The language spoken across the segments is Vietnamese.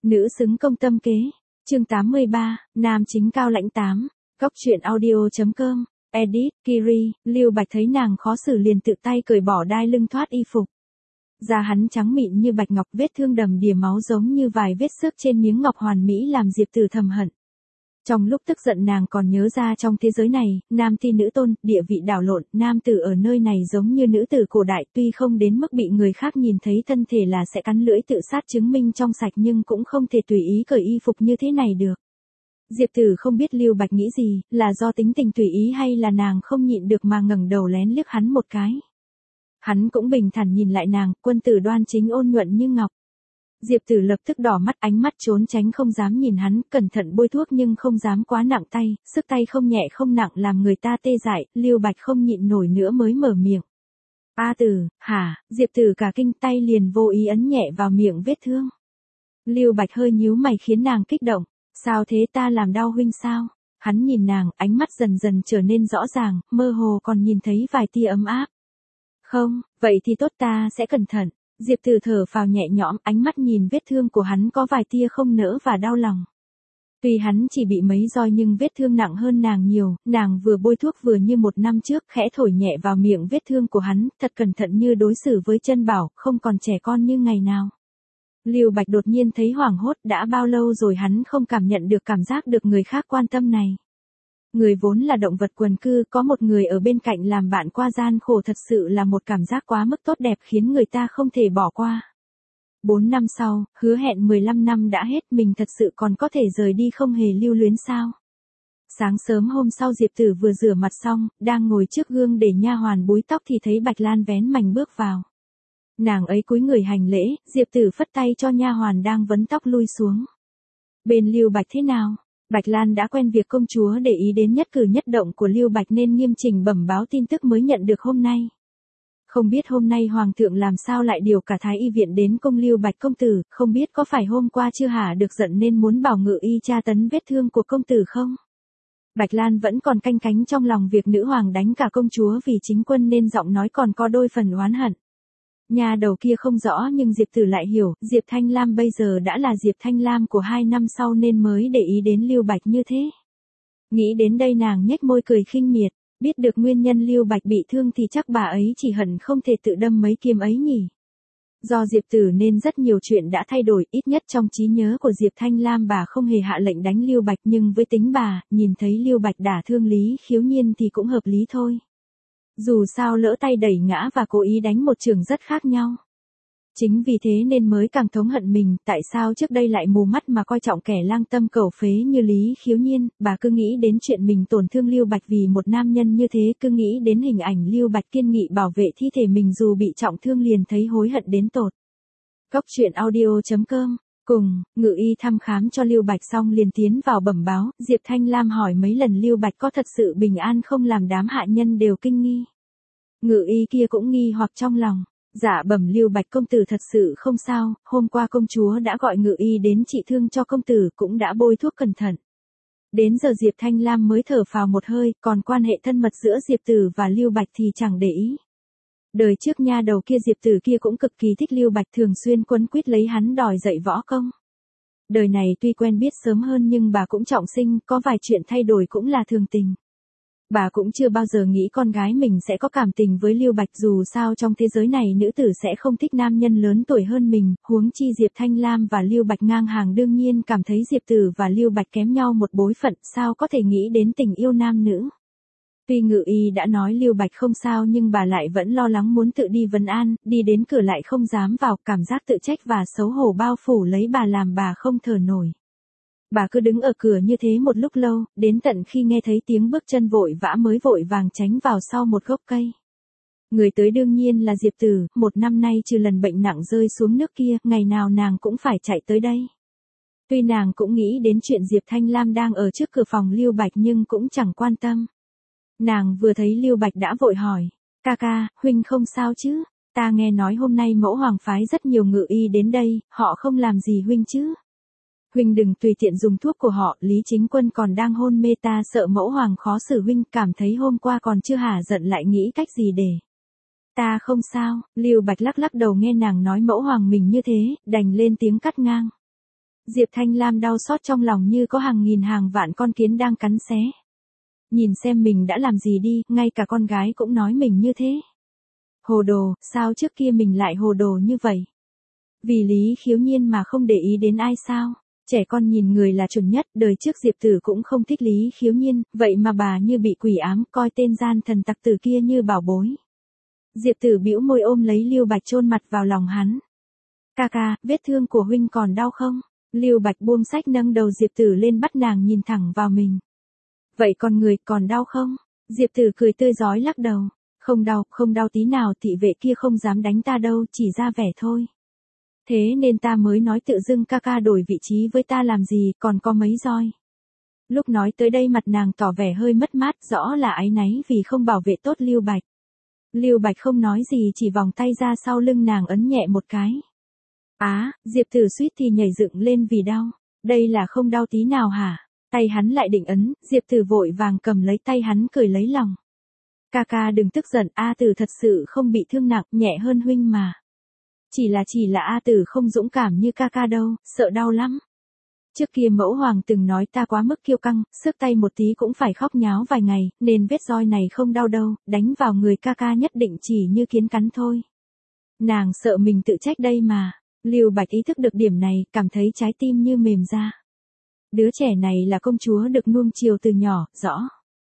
Nữ xứng công tâm kế. Chương 83, nam chính cao lãnh 8. Góc truyện audio.com. Edit, Kiri. Lưu Bạch thấy nàng khó xử liền tự tay cởi bỏ đai lưng thoát y phục. Da hắn trắng mịn như bạch ngọc, vết thương đầm đìa máu giống như vài vết xước trên miếng ngọc hoàn mỹ làm Diệp Tử thầm hận. Trong lúc tức giận nàng còn nhớ ra trong thế giới này, nam ti nữ tôn, địa vị đảo lộn, nam tử ở nơi này giống như nữ tử cổ đại, tuy không đến mức bị người khác nhìn thấy thân thể là sẽ cắn lưỡi tự sát chứng minh trong sạch nhưng cũng không thể tùy ý cởi y phục như thế này được. Diệp Tử không biết Lưu Bạch nghĩ gì, là do tính tình tùy ý hay là nàng không nhịn được mà ngẩng đầu lén liếc hắn một cái. Hắn cũng bình thản nhìn lại nàng, quân tử đoan chính ôn nhuận như ngọc. Diệp Tử lập tức đỏ mắt, ánh mắt trốn tránh không dám nhìn hắn, cẩn thận bôi thuốc nhưng không dám quá nặng tay, sức tay không nhẹ không nặng làm người ta tê dại, Lưu Bạch không nhịn nổi nữa mới mở miệng. A Tử, hả? Diệp Tử cả kinh, tay liền vô ý ấn nhẹ vào miệng vết thương. Lưu Bạch hơi nhíu mày khiến nàng kích động. Sao thế, ta làm đau huynh sao? Hắn nhìn nàng, ánh mắt dần dần trở nên rõ ràng, mơ hồ còn nhìn thấy vài tia ấm áp. Không, vậy thì tốt, ta sẽ cẩn thận. Diệp Tử thở phào nhẹ nhõm, ánh mắt nhìn vết thương của hắn có vài tia không nỡ và đau lòng. Tuy hắn chỉ bị mấy roi nhưng vết thương nặng hơn nàng nhiều, nàng vừa bôi thuốc vừa như một năm trước, khẽ thổi nhẹ vào miệng vết thương của hắn, thật cẩn thận như đối xử với chân bảo, không còn trẻ con như ngày nào. Lưu Bạch đột nhiên thấy hoảng hốt, đã bao lâu rồi hắn không cảm nhận được cảm giác được người khác quan tâm này. Người vốn là động vật quần cư, có một người ở bên cạnh làm bạn qua gian khổ thật sự là một cảm giác quá mức tốt đẹp khiến người ta không thể bỏ qua. 4 năm sau, hứa hẹn 15 năm đã hết, mình thật sự còn có thể rời đi không hề lưu luyến sao? Sáng sớm hôm sau Diệp Tử vừa rửa mặt xong, đang ngồi trước gương để nha hoàn búi tóc thì thấy Bạch Lan vén mành bước vào. Nàng ấy cúi người hành lễ, Diệp Tử phất tay cho nha hoàn đang vấn tóc lui xuống. Bên Lưu Bạch thế nào? Bạch Lan đã quen việc công chúa để ý đến nhất cử nhất động của Lưu Bạch nên nghiêm chỉnh bẩm báo tin tức mới nhận được hôm nay. Không biết hôm nay hoàng thượng làm sao lại điều cả Thái y viện đến công Lưu Bạch công tử, không biết có phải hôm qua chưa hả được giận nên muốn bảo ngự y tra tấn vết thương của công tử không? Bạch Lan vẫn còn canh cánh trong lòng việc nữ hoàng đánh cả công chúa vì chính quân nên giọng nói còn có đôi phần oán hận. Nhà đầu kia không rõ nhưng Diệp Tử lại hiểu, Diệp Thanh Lam bây giờ đã là Diệp Thanh Lam của 2 năm sau nên mới để ý đến Lưu Bạch như thế. Nghĩ đến đây nàng nhếch môi cười khinh miệt, biết được nguyên nhân Lưu Bạch bị thương thì chắc bà ấy chỉ hận không thể tự đâm mấy kiếm ấy nhỉ. Do Diệp Tử nên rất nhiều chuyện đã thay đổi, ít nhất trong trí nhớ của Diệp Thanh Lam bà không hề hạ lệnh đánh Lưu Bạch nhưng với tính bà, nhìn thấy Lưu Bạch đả thương Lý Khiếu Nhiên thì cũng hợp lý thôi. Dù sao lỡ tay đẩy ngã và cố ý đánh một trường rất khác nhau. Chính vì thế nên mới càng thống hận mình, tại sao trước đây lại mù mắt mà coi trọng kẻ lang tâm cầu phế như Lý Khiếu Nhiên, bà cứ nghĩ đến chuyện mình tổn thương Lưu Bạch vì một nam nhân như thế, cứ nghĩ đến hình ảnh Lưu Bạch kiên nghị bảo vệ thi thể mình dù bị trọng thương liền thấy hối hận đến tột. Góc truyện audio.com. Cùng, ngự y thăm khám cho Lưu Bạch xong liền tiến vào bẩm báo, Diệp Thanh Lam hỏi mấy lần Lưu Bạch có thật sự bình an không làm đám hạ nhân đều kinh nghi. Ngự y kia cũng nghi hoặc trong lòng, dạ bẩm Lưu Bạch công tử thật sự không sao, hôm qua công chúa đã gọi ngự y đến trị thương cho công tử cũng đã bôi thuốc cẩn thận. Đến giờ Diệp Thanh Lam mới thở phào một hơi, còn quan hệ thân mật giữa Diệp Tử và Lưu Bạch thì chẳng để ý. Đời trước nha đầu kia Diệp Tử kia cũng cực kỳ thích Lưu Bạch, thường xuyên quấn quýt lấy hắn đòi dạy võ công. Đời này tuy quen biết sớm hơn nhưng bà cũng trọng sinh, có vài chuyện thay đổi cũng là thường tình. Bà cũng chưa bao giờ nghĩ con gái mình sẽ có cảm tình với Lưu Bạch, dù sao trong thế giới này nữ tử sẽ không thích nam nhân lớn tuổi hơn mình, huống chi Diệp Thanh Lam và Lưu Bạch ngang hàng đương nhiên cảm thấy Diệp Tử và Lưu Bạch kém nhau một bối phận, sao có thể nghĩ đến tình yêu nam nữ. Tuy ngự y đã nói Lưu Bạch không sao nhưng bà lại vẫn lo lắng muốn tự đi vấn an, đi đến cửa lại không dám vào, cảm giác tự trách và xấu hổ bao phủ lấy bà làm bà không thở nổi. Bà cứ đứng ở cửa như thế một lúc lâu, đến tận khi nghe thấy tiếng bước chân vội vã mới vội vàng tránh vào sau một gốc cây. Người tới đương nhiên là Diệp Tử, một năm nay trừ lần bệnh nặng rơi xuống nước kia, ngày nào nàng cũng phải chạy tới đây. Tuy nàng cũng nghĩ đến chuyện Diệp Thanh Lam đang ở trước cửa phòng Lưu Bạch nhưng cũng chẳng quan tâm. Nàng vừa thấy Lưu Bạch đã vội hỏi, ca ca, huynh không sao chứ, ta nghe nói hôm nay mẫu hoàng phái rất nhiều ngự y đến đây, họ không làm gì huynh chứ. Huynh đừng tùy tiện dùng thuốc của họ, Lý Chính Quân còn đang hôn mê, ta sợ mẫu hoàng khó xử huynh, cảm thấy hôm qua còn chưa hả giận lại nghĩ cách gì để. Ta không sao, Lưu Bạch lắc lắc đầu nghe nàng nói mẫu hoàng mình như thế, đành lên tiếng cắt ngang. Diệp Thanh Lam đau xót trong lòng như có hàng nghìn hàng vạn con kiến đang cắn xé. Nhìn xem mình đã làm gì đi, ngay cả con gái cũng nói mình như thế. Hồ đồ, sao trước kia mình lại hồ đồ như vậy? Vì Lý Khiếu Nhiên mà không để ý đến ai sao? Trẻ con nhìn người là chuẩn nhất, đời trước Diệp Tử cũng không thích Lý Khiếu Nhiên, vậy mà bà như bị quỷ ám, coi tên gian thần tặc tử kia như bảo bối. Diệp Tử bĩu môi ôm lấy Lưu Bạch chôn mặt vào lòng hắn. Ca ca, vết thương của huynh còn đau không? Lưu Bạch buông sách nâng đầu Diệp Tử lên bắt nàng nhìn thẳng vào mình. Vậy còn người còn đau không? Diệp Tử cười tươi rói lắc đầu. Không đau tí nào, thị vệ kia không dám đánh ta đâu, chỉ ra vẻ thôi. Thế nên ta mới nói tự dưng ca ca đổi vị trí với ta làm gì, còn có mấy roi. Lúc nói tới đây mặt nàng tỏ vẻ hơi mất mát, rõ là áy náy vì không bảo vệ tốt Lưu Bạch. Lưu Bạch không nói gì, chỉ vòng tay ra sau lưng nàng ấn nhẹ một cái. Diệp Tử suýt thì nhảy dựng lên vì đau. Đây là không đau tí nào hả? Tay hắn lại định ấn, Diệp Tử vội vàng cầm lấy tay hắn cười lấy lòng. Ca ca đừng tức giận, A Tử thật sự không bị thương nặng, nhẹ hơn huynh mà. Chỉ là A Tử không dũng cảm như ca ca đâu, sợ đau lắm. Trước kia mẫu hoàng từng nói ta quá mức kiêu căng, sức tay một tí cũng phải khóc nháo vài ngày, nên vết roi này không đau đâu, đánh vào người ca ca nhất định chỉ như kiến cắn thôi. Nàng sợ mình tự trách đây mà. Lưu Bạch ý thức được điểm này, cảm thấy trái tim như mềm ra. Đứa trẻ này là công chúa được nuông chiều từ nhỏ, rõ.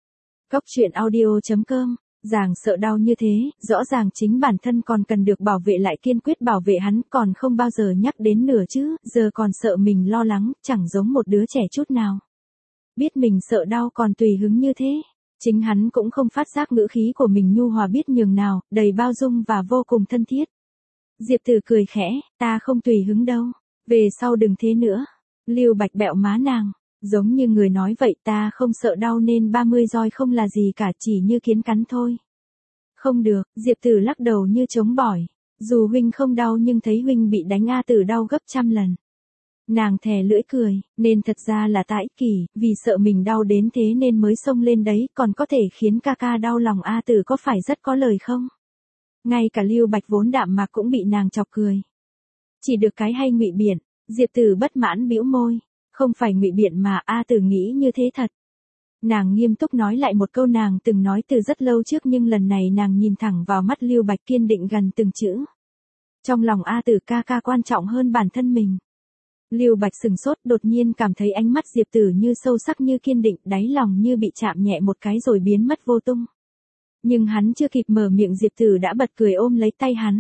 Góc truyện audio.com, Giàng sợ đau như thế, rõ ràng chính bản thân còn cần được bảo vệ lại kiên quyết bảo vệ hắn, còn không bao giờ nhắc đến nửa chứ, giờ còn sợ mình lo lắng, chẳng giống một đứa trẻ chút nào. Biết mình sợ đau còn tùy hứng như thế, chính hắn cũng không phát giác ngữ khí của mình nhu hòa biết nhường nào, đầy bao dung và vô cùng thân thiết. Diệp Tử cười khẽ, ta không tùy hứng đâu, về sau đừng thế nữa. Lưu Bạch bẹo má nàng, giống như người nói vậy, ta không sợ đau nên 30 roi không là gì cả, chỉ như kiến cắn thôi. Không được, Diệp Tử lắc đầu như chống bỏi, dù huynh không đau nhưng thấy huynh bị đánh A Tử đau gấp trăm lần. Nàng thè lưỡi cười, nên thật ra là ta ích kỷ, vì sợ mình đau đến thế nên mới xông lên đấy, còn có thể khiến ca ca đau lòng A Tử có phải rất có lời không? Ngay cả Lưu Bạch vốn đạm mạc cũng bị nàng chọc cười. Chỉ được cái hay ngụy biện, Diệp Tử bất mãn bĩu môi, không phải ngụy biện mà A Tử nghĩ như thế thật. Nàng nghiêm túc nói lại một câu nàng từng nói từ rất lâu trước nhưng lần này nàng nhìn thẳng vào mắt Lưu Bạch kiên định gần từng chữ. Trong lòng A Tử ca ca quan trọng hơn bản thân mình. Lưu Bạch sừng sốt đột nhiên cảm thấy ánh mắt Diệp Tử như sâu sắc như kiên định, đáy lòng như bị chạm nhẹ một cái rồi biến mất vô tung. Nhưng hắn chưa kịp mở miệng Diệp Tử đã bật cười ôm lấy tay hắn.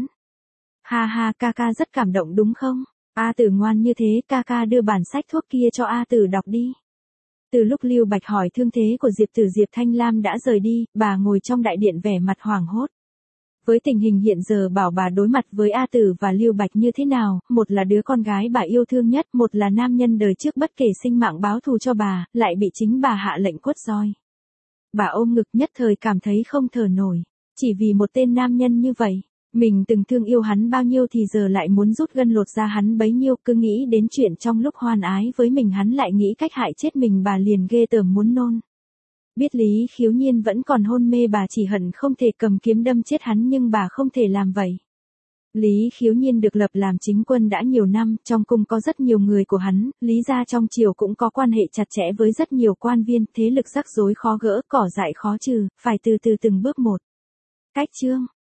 Ha ha, ca ca rất cảm động đúng không? A Tử ngoan như thế, ca ca đưa bản sách thuốc kia cho A Tử đọc đi. Từ lúc Lưu Bạch hỏi thương thế của Diệp Tử, Diệp Thanh Lam đã rời đi, bà ngồi trong đại điện vẻ mặt hoảng hốt. Với tình hình hiện giờ bảo bà đối mặt với A Tử và Lưu Bạch như thế nào, một là đứa con gái bà yêu thương nhất, một là nam nhân đời trước bất kể sinh mạng báo thù cho bà, lại bị chính bà hạ lệnh quất roi. Bà ôm ngực nhất thời cảm thấy không thở nổi, chỉ vì một tên nam nhân như vậy, mình từng thương yêu hắn bao nhiêu thì giờ lại muốn rút gân lột ra hắn bấy nhiêu, cứ nghĩ đến chuyện trong lúc hoan ái với mình hắn lại nghĩ cách hại chết mình bà liền ghê tởm muốn nôn. Biết Lý Khiếu Nhiên vẫn còn hôn mê bà chỉ hận không thể cầm kiếm đâm chết hắn nhưng bà không thể làm vậy. Lý Khiếu Nhiên được lập làm chính quân đã nhiều năm, trong cung có rất nhiều người của hắn, Lý gia trong triều cũng có quan hệ chặt chẽ với rất nhiều quan viên, thế lực rắc rối khó gỡ, cỏ dại khó trừ, phải từ từ từng bước một. Cách chương